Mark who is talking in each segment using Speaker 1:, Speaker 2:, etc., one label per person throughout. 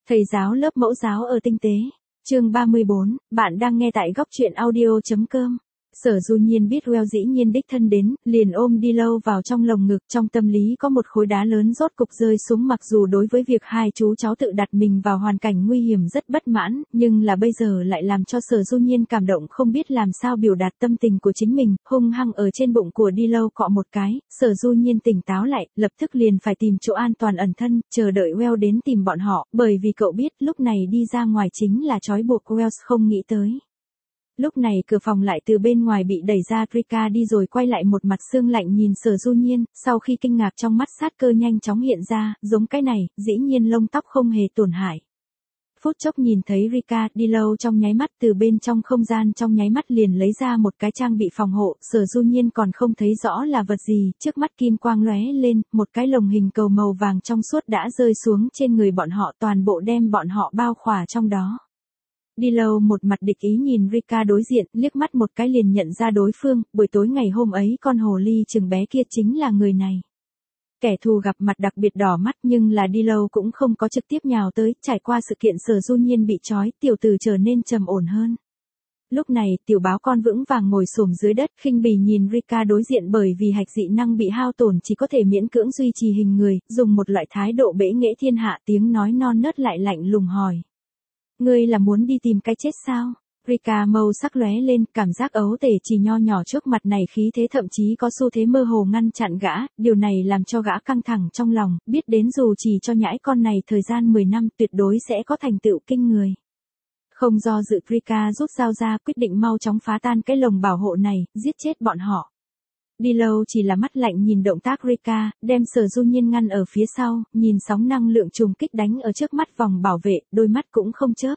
Speaker 1: Thầy giáo lớp mẫu giáo ở tinh tế. Chương 34, bạn đang nghe tại góc truyện audio.com. Sở Du Nhiên biết Well dĩ nhiên đích thân đến, liền ôm đi lâu vào trong lồng ngực, trong tâm lý có một khối đá lớn rốt cục rơi xuống. Mặc dù đối với việc hai chú cháu tự đặt mình vào hoàn cảnh nguy hiểm rất bất mãn, nhưng là bây giờ lại làm cho Sở Du Nhiên cảm động không biết làm sao biểu đạt tâm tình của chính mình, hung hăng ở trên bụng của đi lâu cọ một cái. Sở Du Nhiên tỉnh táo lại, lập tức liền phải tìm chỗ an toàn ẩn thân, chờ đợi Well đến tìm bọn họ, bởi vì cậu biết lúc này đi ra ngoài chính là trói buộc Wells không nghĩ tới. Lúc này cửa phòng lại từ bên ngoài bị đẩy ra, Rika đi rồi quay lại một mặt sương lạnh nhìn Sở Du Nhiên, sau khi kinh ngạc trong mắt sát cơ nhanh chóng hiện ra, giống cái này, dĩ nhiên lông tóc không hề tổn hại. Phút chốc nhìn thấy Rika đi lâu trong nháy mắt từ bên trong không gian trong nháy mắt liền lấy ra một cái trang bị phòng hộ, Sở Du Nhiên còn không thấy rõ là vật gì, trước mắt kim quang lóe lên, một cái lồng hình cầu màu vàng trong suốt đã rơi xuống trên người bọn họ, toàn bộ đem bọn họ bao khỏa trong đó. Đi lâu một mặt địch ý nhìn Rika đối diện, liếc mắt một cái liền nhận ra đối phương, buổi tối ngày hôm ấy con hồ ly chừng bé kia chính là người này. Kẻ thù gặp mặt đặc biệt đỏ mắt, nhưng là đi lâu cũng không có trực tiếp nhào tới, trải qua sự kiện Sở Du Nhiên bị trói, tiểu tử trở nên trầm ổn hơn. Lúc này, tiểu báo con vững vàng ngồi xổm dưới đất, khinh bỉ nhìn Rika đối diện, bởi vì hạch dị năng bị hao tổn chỉ có thể miễn cưỡng duy trì hình người, dùng một loại thái độ bẽ nghễ thiên hạ, tiếng nói non nớt lại lạnh lùng hỏi. Ngươi là muốn đi tìm cái chết sao? Rika màu sắc lóe lên, cảm giác ấu tể chỉ nho nhỏ trước mặt này khí thế thậm chí có xu thế mơ hồ ngăn chặn gã, điều này làm cho gã căng thẳng trong lòng, biết đến dù chỉ cho nhãi con này thời gian 10 năm tuyệt đối sẽ có thành tựu kinh người. Không do dự, Rika rút dao ra, quyết định mau chóng phá tan cái lồng bảo hộ này, giết chết bọn họ. Đi lâu chỉ là mắt lạnh nhìn động tác Rika, đem Sở Du Nhiên ngăn ở phía sau, nhìn sóng năng lượng trùng kích đánh ở trước mắt vòng bảo vệ, đôi mắt cũng không chớp.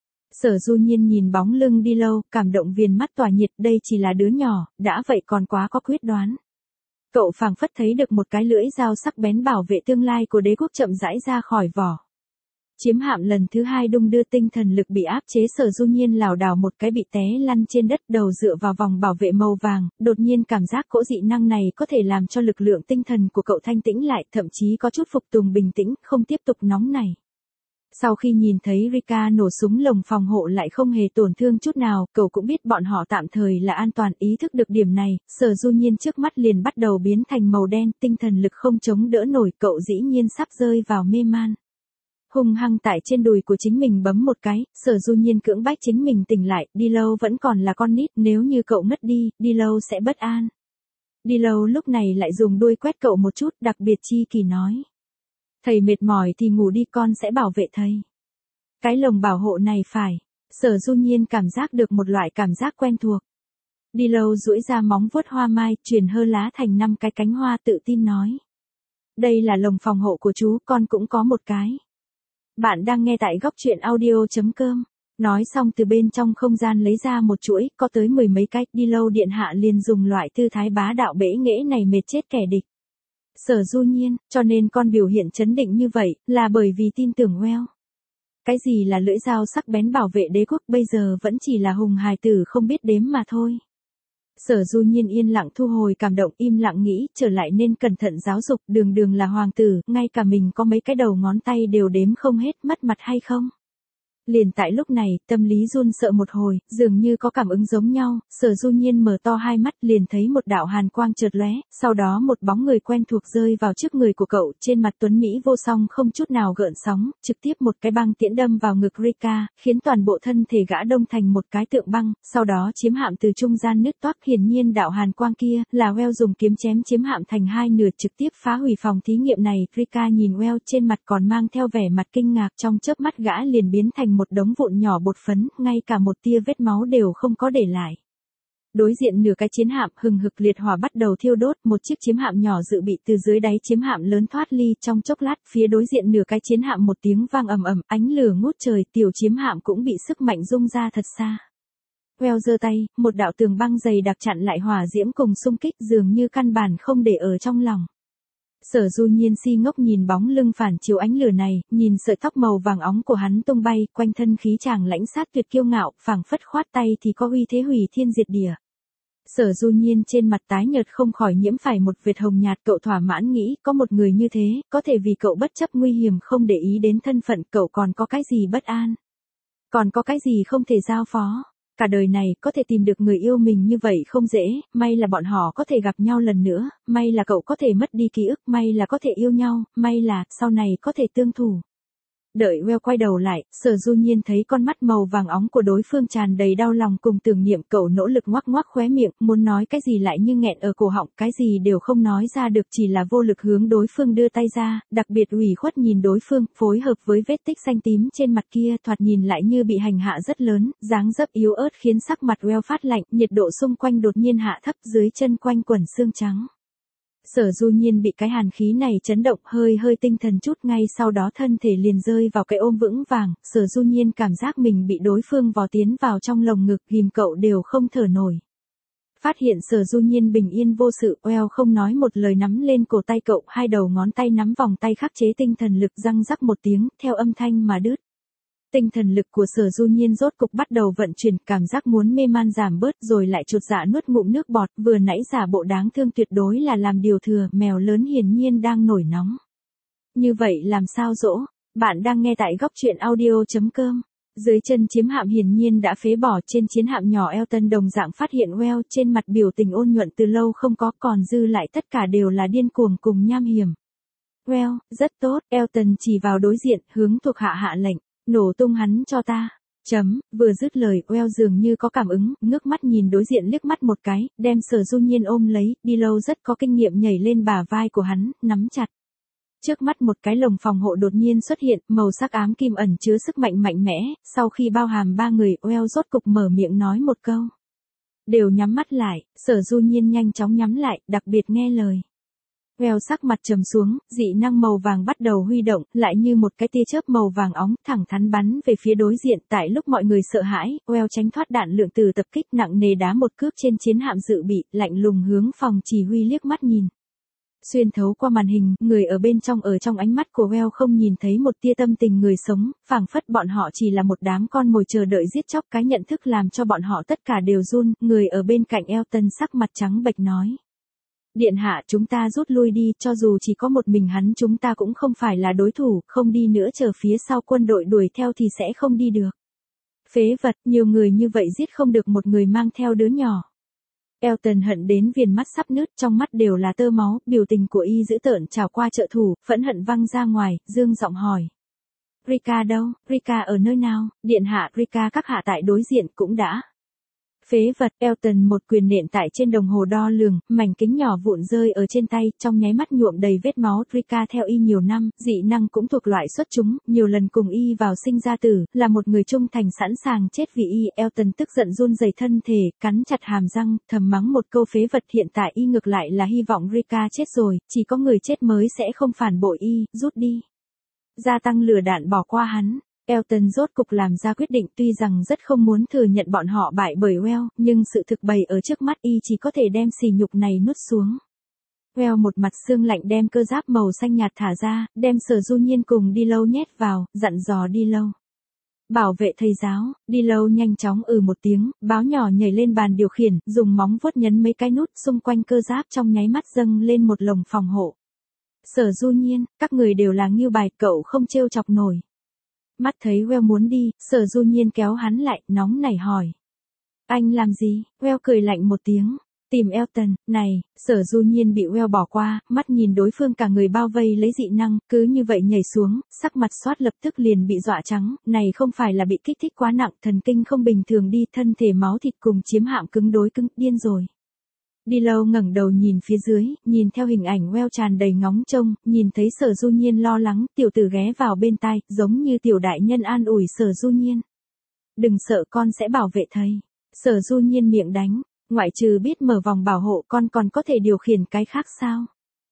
Speaker 1: Sở Du Nhiên nhìn bóng lưng đi lâu, cảm động viền mắt tỏa nhiệt, đây chỉ là đứa nhỏ, đã vậy còn quá có quyết đoán. Cậu phảng phất thấy được một cái lưỡi dao sắc bén bảo vệ tương lai của đế quốc chậm rãi ra khỏi vỏ. Chiếm hạm lần thứ hai đung đưa, tinh thần lực bị áp chế, Sở Du Nhiên lảo đảo một cái bị té lăn trên đất, đầu dựa vào vòng bảo vệ màu vàng, đột nhiên cảm giác cỗ dị năng này có thể làm cho lực lượng tinh thần của cậu thanh tĩnh lại, thậm chí có chút phục tùng bình tĩnh, không tiếp tục nóng nảy. Sau khi nhìn thấy Rika nổ súng lồng phòng hộ lại không hề tổn thương chút nào, cậu cũng biết bọn họ tạm thời là an toàn, ý thức được điểm này, Sở Du Nhiên trước mắt liền bắt đầu biến thành màu đen, tinh thần lực không chống đỡ nổi, cậu dĩ nhiên sắp rơi vào mê man. Hung hăng tại trên đùi của chính mình bấm một cái, Sở Du Nhiên cưỡng bách chính mình tỉnh lại, đi lâu vẫn còn là con nít, nếu như cậu ngất đi lâu sẽ bất an. Đi lâu lúc này lại dùng đuôi quét cậu một chút, đặc biệt chi kỳ nói. Thầy mệt mỏi thì ngủ đi, con sẽ bảo vệ thầy. Cái lồng bảo hộ này phải. Sở Du Nhiên cảm giác được một loại cảm giác quen thuộc. Đi lâu duỗi ra móng vuốt hoa mai, chuyển hơ lá thành 5 cái cánh hoa, tự tin nói. Đây là lồng phòng hộ của chú, con cũng có một cái. Bạn đang nghe tại góc truyện audio.com. Nói xong từ bên trong không gian lấy ra một chuỗi, có tới 10 mấy cái, đi lâu điện hạ liền dùng loại tư thái bá đạo bẽ nghễ này mệt chết kẻ địch. Sở Du Nhiên, cho nên con biểu hiện chấn định như vậy, là bởi vì tin tưởng Well. Cái gì là lưỡi dao sắc bén bảo vệ đế quốc, bây giờ vẫn chỉ là hùng hài tử không biết đếm mà thôi. Sở Du Nhiên yên lặng thu hồi cảm động, im lặng nghĩ, trở lại nên cẩn thận giáo dục, đường đường là hoàng tử, ngay cả mình có mấy cái đầu ngón tay đều đếm không hết, mất mặt hay không? Liền tại lúc này, tâm lý run sợ một hồi, dường như có cảm ứng giống nhau, Sở Du Nhiên mở to hai mắt liền thấy một đạo hàn quang chợt lóe, sau đó một bóng người quen thuộc rơi vào trước người của cậu, trên mặt tuấn Mỹ vô song không chút nào gợn sóng, trực tiếp một cái băng tiễn đâm vào ngực Rika, khiến toàn bộ thân thể gã đông thành một cái tượng băng, sau đó chiếm hạm từ trung gian nứt toác, hiển nhiên đạo hàn quang kia, là Well dùng kiếm chém chiếm hạm thành hai nửa, trực tiếp phá hủy phòng thí nghiệm này. Rika nhìn Well trên mặt còn mang theo vẻ mặt kinh ngạc, trong chớp mắt gã liền biến thành một đống vụn nhỏ bột phấn, ngay cả một tia vết máu đều không có để lại. Đối diện nửa cái chiến hạm, hừng hực liệt hỏa bắt đầu thiêu đốt, một chiếc chiếm hạm nhỏ dự bị từ dưới đáy chiếm hạm lớn thoát ly, trong chốc lát, phía đối diện nửa cái chiến hạm một tiếng vang ầm ầm, ánh lửa ngút trời, tiểu chiếm hạm cũng bị sức mạnh rung ra thật xa. Well giơ tay, một đạo tường băng dày đặc chặn lại hỏa diễm cùng xung kích, dường như căn bản không để ở trong lòng. Sở Du Nhiên si ngốc nhìn bóng lưng phản chiếu ánh lửa này, nhìn sợi tóc màu vàng óng của hắn tung bay, quanh thân khí chàng lãnh sát tuyệt kiêu ngạo, phảng phất khoát tay thì có uy thế hủy thiên diệt địa. Sở Du Nhiên trên mặt tái nhợt không khỏi nhiễm phải một vệt hồng nhạt, cậu thỏa mãn nghĩ, có một người như thế, có thể vì cậu bất chấp nguy hiểm không để ý đến thân phận, cậu còn có cái gì bất an? Còn có cái gì không thể giao phó? Cả đời này, có thể tìm được người yêu mình như vậy không dễ, may là bọn họ có thể gặp nhau lần nữa, may là cậu có thể mất đi ký ức, may là có thể yêu nhau, may là, sau này có thể tương thủ. Đợi Well quay đầu lại, Sở Du Nhiên thấy con mắt màu vàng óng của đối phương tràn đầy đau lòng cùng tưởng niệm, cậu nỗ lực ngoác ngoác khóe miệng, muốn nói cái gì lại như nghẹn ở cổ họng, cái gì đều không nói ra được, chỉ là vô lực hướng đối phương đưa tay ra, đặc biệt ủy khuất nhìn đối phương, phối hợp với vết tích xanh tím trên mặt kia, thoạt nhìn lại như bị hành hạ rất lớn, dáng dấp yếu ớt khiến sắc mặt Well phát lạnh, nhiệt độ xung quanh đột nhiên hạ thấp, dưới chân quanh quẩn xương trắng. Sở Du Nhiên bị cái hàn khí này chấn động, hơi tinh thần chút, ngay sau đó thân thể liền rơi vào cái ôm vững vàng, Sở Du Nhiên cảm giác mình bị đối phương vò tiến vào trong lồng ngực, ghim cậu đều không thở nổi. Phát hiện Sở Du Nhiên bình yên vô sự, Well không nói một lời nắm lên cổ tay cậu, hai đầu ngón tay nắm vòng tay khắc chế tinh thần lực, răng rắc một tiếng, theo âm thanh mà đứt. Tinh thần lực của Sở Du Nhiên rốt cục bắt đầu vận chuyển, cảm giác muốn mê man giảm bớt, rồi lại chột dạ nuốt ngụm nước bọt, vừa nãy giả bộ đáng thương tuyệt đối là làm điều thừa, mèo lớn hiển nhiên đang nổi nóng. Như vậy làm sao dỗ? Bạn đang nghe tại góc truyện audio.com. Dưới chân chiến hạm hiển nhiên đã phế bỏ, trên chiến hạm nhỏ Elton đồng dạng phát hiện Well, trên mặt biểu tình ôn nhuận từ lâu không có, còn dư lại tất cả đều là điên cuồng cùng nham hiểm. Well, rất tốt, Elton chỉ vào đối diện, hướng thuộc hạ hạ lệnh. Nổ tung hắn cho ta. Vừa dứt lời, Well dường như có cảm ứng, ngước mắt nhìn đối diện liếc mắt một cái, đem Sở Du Nhiên ôm lấy, đi lâu rất có kinh nghiệm nhảy lên bả vai của hắn, nắm chặt. Trước mắt một cái lồng phòng hộ đột nhiên xuất hiện, màu sắc ám kim ẩn chứa sức mạnh mạnh mẽ, sau khi bao hàm ba người, Well rốt cục mở miệng nói một câu. Đều nhắm mắt lại, Sở Du Nhiên nhanh chóng nhắm lại, đặc biệt nghe lời. Well sắc mặt trầm xuống, dị năng màu vàng bắt đầu huy động, lại như một cái tia chớp màu vàng óng, thẳng thắn bắn về phía đối diện, tại lúc mọi người sợ hãi, Well tránh thoát đạn lượng từ tập kích, nặng nề đá một cước trên chiến hạm dự bị, lạnh lùng hướng phòng chỉ huy liếc mắt nhìn. Xuyên thấu qua màn hình, người ở bên trong, ở trong ánh mắt của Well không nhìn thấy một tia tâm tình người sống, phảng phất bọn họ chỉ là một đám con mồi chờ đợi giết chóc, cái nhận thức làm cho bọn họ tất cả đều run, người ở bên cạnh Elton sắc mặt trắng bệch nói. Điện hạ, chúng ta rút lui đi, cho dù chỉ có một mình hắn chúng ta cũng không phải là đối thủ, không đi nữa chờ phía sau quân đội đuổi theo thì sẽ không đi được. Phế vật, nhiều người như vậy giết không được một người mang theo đứa nhỏ. Elton hận đến viền mắt sắp nứt, trong mắt đều là tơ máu, biểu tình của y dữ tợn trào qua trợ thủ, phẫn hận văng ra ngoài, dương giọng hỏi. Rika đâu, Rika ở nơi nào, điện hạ, Rika các hạ tại đối diện cũng đã. Phế vật, Elton một quyền nện tại trên đồng hồ đo lường, mảnh kính nhỏ vụn rơi ở trên tay, trong nháy mắt nhuộm đầy vết máu. Rika theo y nhiều năm, dị năng cũng thuộc loại xuất chúng, nhiều lần cùng y vào sinh ra tử, là một người trung thành sẵn sàng chết vì y. Elton tức giận run rẩy thân thể, cắn chặt hàm răng, thầm mắng một câu phế vật, hiện tại y ngược lại là hy vọng Rika chết rồi, chỉ có người chết mới sẽ không phản bội y, rút đi. Gia tăng lửa đạn bỏ qua hắn. Elton rốt cục làm ra quyết định, tuy rằng rất không muốn thừa nhận bọn họ bại bởi Well, nhưng sự thực bày ở trước mắt y chỉ có thể đem sỉ nhục này nuốt xuống. Well một mặt xương lạnh đem cơ giáp màu xanh nhạt thả ra, đem Sở Du Nhiên cùng đi lâu nhét vào, dặn dò đi lâu. Bảo vệ thầy giáo, đi lâu nhanh chóng một tiếng, báo nhỏ nhảy lên bàn điều khiển, dùng móng vuốt nhấn mấy cái nút, xung quanh cơ giáp trong nháy mắt dâng lên một lồng phòng hộ. Sở Du Nhiên, các người đều là ngưu bài, cậu không trêu chọc nổi. Mắt thấy Well muốn đi, Sở Du Nhiên kéo hắn lại, nóng nảy hỏi. Anh làm gì? Well cười lạnh một tiếng. Tìm Elton, này, Sở Du Nhiên bị Well bỏ qua, mắt nhìn đối phương cả người bao vây lấy dị năng, cứ như vậy nhảy xuống, sắc mặt xoát lập tức liền bị dọa trắng, này không phải là bị kích thích quá nặng, thần kinh không bình thường đi, thân thể máu thịt cùng chiếm hạm cứng đối cứng, điên rồi. Đi lâu ngẩng đầu nhìn phía dưới, nhìn theo hình ảnh Well tràn đầy ngóng trông, nhìn thấy Sở Du Nhiên lo lắng, tiểu tử ghé vào bên tai, giống như tiểu đại nhân an ủi Sở Du Nhiên. Đừng sợ, con sẽ bảo vệ thầy. Sở Du Nhiên miệng đánh, ngoại trừ biết mở vòng bảo hộ, con còn có thể điều khiển cái khác sao?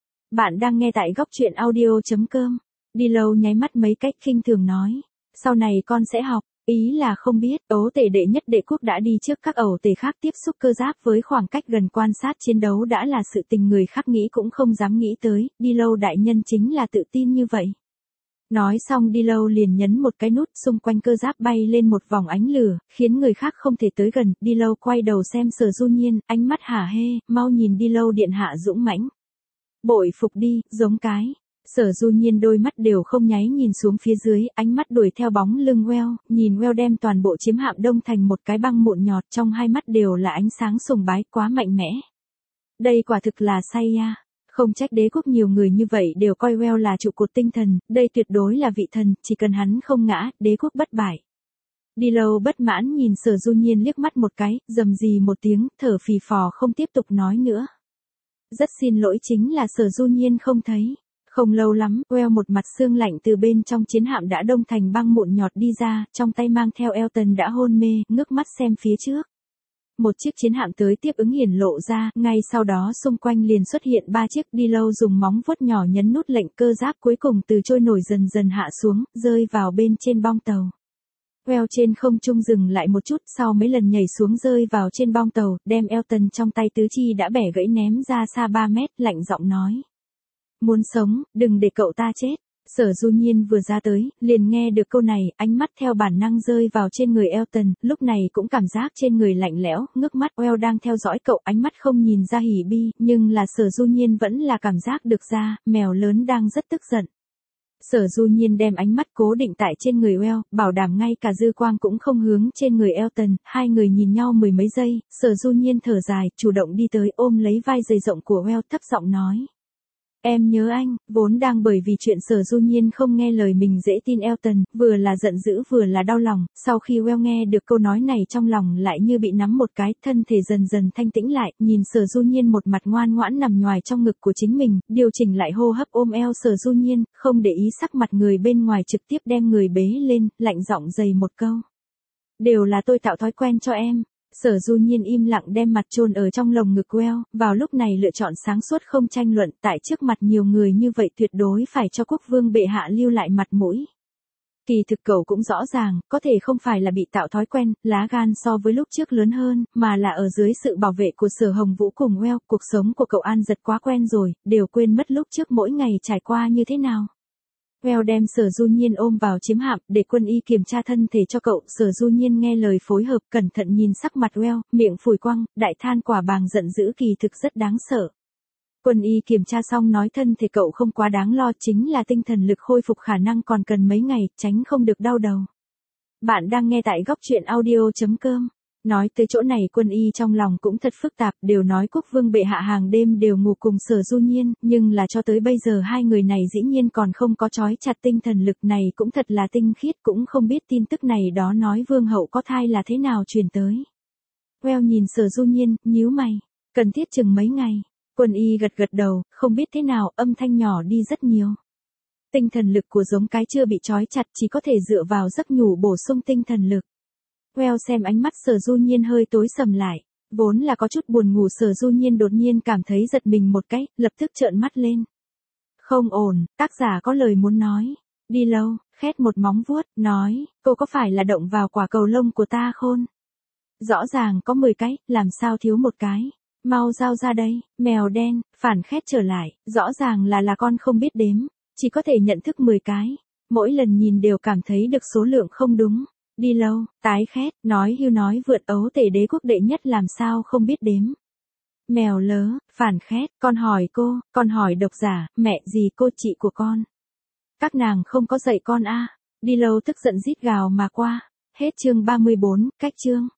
Speaker 1: Bạn đang nghe tại góc truyện audio.com. Đi lâu nháy mắt mấy cách khinh thường nói, sau này con sẽ học. Ý là không biết, ấu tể đệ nhất đệ quốc đã đi trước các ấu tể khác tiếp xúc cơ giáp với khoảng cách gần quan sát chiến đấu đã là sự tình người khác nghĩ cũng không dám nghĩ tới, đi lâu đại nhân chính là tự tin như vậy. Nói xong đi lâu liền nhấn một cái nút, xung quanh cơ giáp bay lên một vòng ánh lửa, khiến người khác không thể tới gần. Đi lâu quay đầu xem Sở Du Nhiên, ánh mắt hả hê, mau nhìn đi lâu điện hạ dũng mãnh. Bội phục đi, giống cái. Sở Du Nhiên đôi mắt đều không nháy nhìn xuống phía dưới, ánh mắt đuổi theo bóng lưng Well, nhìn Well đem toàn bộ chiếm hạm đông thành một cái băng mụn nhọt, trong hai mắt đều là ánh sáng sùng bái, quá mạnh mẽ. Đây quả thực là say ya. Không trách đế quốc nhiều người như vậy đều coi Well là trụ cột tinh thần, đây tuyệt đối là vị thần, chỉ cần hắn không ngã, đế quốc bất bại. Đi lâu bất mãn nhìn Sở Du Nhiên liếc mắt một cái, rầm rì một tiếng, thở phì phò không tiếp tục nói nữa. Rất xin lỗi, chính là Sở Du Nhiên không thấy. Không lâu lắm, Well một mặt xương lạnh từ bên trong chiến hạm đã đông thành băng mụn nhọt đi ra, trong tay mang theo Elton đã hôn mê, ngước mắt xem phía trước. Một chiếc chiến hạm tới tiếp ứng hiển lộ ra, ngay sau đó xung quanh liền xuất hiện 3 chiếc. Đi lâu dùng móng vuốt nhỏ nhấn nút lệnh cơ giáp cuối cùng từ trôi nổi dần dần hạ xuống, rơi vào bên trên bong tàu. Well trên không trung dừng lại một chút, sau mấy lần nhảy xuống rơi vào trên bong tàu, đem Elton trong tay tứ chi đã bẻ gãy ném ra xa 3 mét, lạnh giọng nói. Muốn sống, đừng để cậu ta chết. Sở Du Nhiên vừa ra tới, liền nghe được câu này, ánh mắt theo bản năng rơi vào trên người Elton, lúc này cũng cảm giác trên người lạnh lẽo, ngước mắt. Well đang theo dõi cậu, ánh mắt không nhìn ra hỉ bi, nhưng là Sở Du Nhiên vẫn là cảm giác được ra, mèo lớn đang rất tức giận. Sở Du Nhiên đem ánh mắt cố định tại trên người Well, bảo đảm ngay cả dư quang cũng không hướng trên người Elton, hai người nhìn nhau mười mấy giây, Sở Du Nhiên thở dài, chủ động đi tới ôm lấy vai dày rộng của Well, thấp giọng nói. Em nhớ anh, vốn đang bởi vì chuyện Sở Du Nhiên không nghe lời mình dễ tin Elton, vừa là giận dữ vừa là đau lòng, sau khi Well nghe được câu nói này trong lòng lại như bị nắm một cái, thân thể dần dần thanh tĩnh lại, nhìn Sở Du Nhiên một mặt ngoan ngoãn nằm nhoài trong ngực của chính mình, điều chỉnh lại hô hấp ôm eo Sở Du Nhiên, không để ý sắc mặt người bên ngoài trực tiếp đem người bế lên, lạnh giọng dày một câu. Đều là tôi tạo thói quen cho em. Sở Du Nhiên im lặng đem mặt chôn ở trong lồng ngực Well, vào lúc này lựa chọn sáng suốt không tranh luận, tại trước mặt nhiều người như vậy tuyệt đối phải cho quốc vương bệ hạ lưu lại mặt mũi. Kỳ thực cậu cũng rõ ràng, có thể không phải là bị tạo thói quen, lá gan so với lúc trước lớn hơn, mà là ở dưới sự bảo vệ của Sở Hồng Vũ cùng Well, cuộc sống của cậu an giật quá quen rồi, đều quên mất lúc trước mỗi ngày trải qua như thế nào. Well đem Sở Du Nhiên ôm vào chiếm hạm, để quân y kiểm tra thân thể cho cậu. Sở Du Nhiên nghe lời phối hợp, cẩn thận nhìn sắc mặt Well, miệng phủi quăng, đại than quả bàng giận dữ kỳ thực rất đáng sợ. Quân y kiểm tra xong nói thân thể cậu không quá đáng lo, chính là tinh thần lực khôi phục khả năng còn cần mấy ngày, tránh không được đau đầu. Bạn đang nghe tại góc truyện audio.com. Nói tới chỗ này quân y trong lòng cũng thật phức tạp, đều nói quốc vương bệ hạ hàng đêm đều ngủ cùng Sở Du Nhiên, nhưng là cho tới bây giờ hai người này dĩ nhiên còn không có trói chặt tinh thần lực này cũng thật là tinh khiết, cũng không biết tin tức này đó nói vương hậu có thai là thế nào truyền tới. Well nhìn Sở Du Nhiên, nhíu mày, cần thiết chừng mấy ngày, quân y gật gật đầu, không biết thế nào, âm thanh nhỏ đi rất nhiều. Tinh thần lực của giống cái chưa bị trói chặt chỉ có thể dựa vào giấc ngủ bổ sung tinh thần lực. Well xem ánh mắt Sở Du Nhiên hơi tối sầm lại, vốn là có chút buồn ngủ Sở Du Nhiên đột nhiên cảm thấy giật mình một cái, lập tức trợn mắt lên. Không ổn, tác giả có lời muốn nói. Đi lâu, khét một móng vuốt, nói, cô có phải là động vào quả cầu lông của ta khôn? Rõ ràng có 10 cái, làm sao thiếu một cái? Mau giao ra đây, mèo đen, phản khét trở lại, rõ ràng là con không biết đếm, chỉ có thể nhận thức 10 cái. Mỗi lần nhìn đều cảm thấy được số lượng không đúng. Đi lâu, tái khét, nói hưu nói vượt, ấu tể đế quốc đệ nhất làm sao không biết đếm. Mèo lớ, phản khét, con hỏi độc giả, mẹ gì cô chị của con. Các nàng không có dạy con a. Đi lâu tức giận rít gào mà qua. Hết chương 34, cách chương.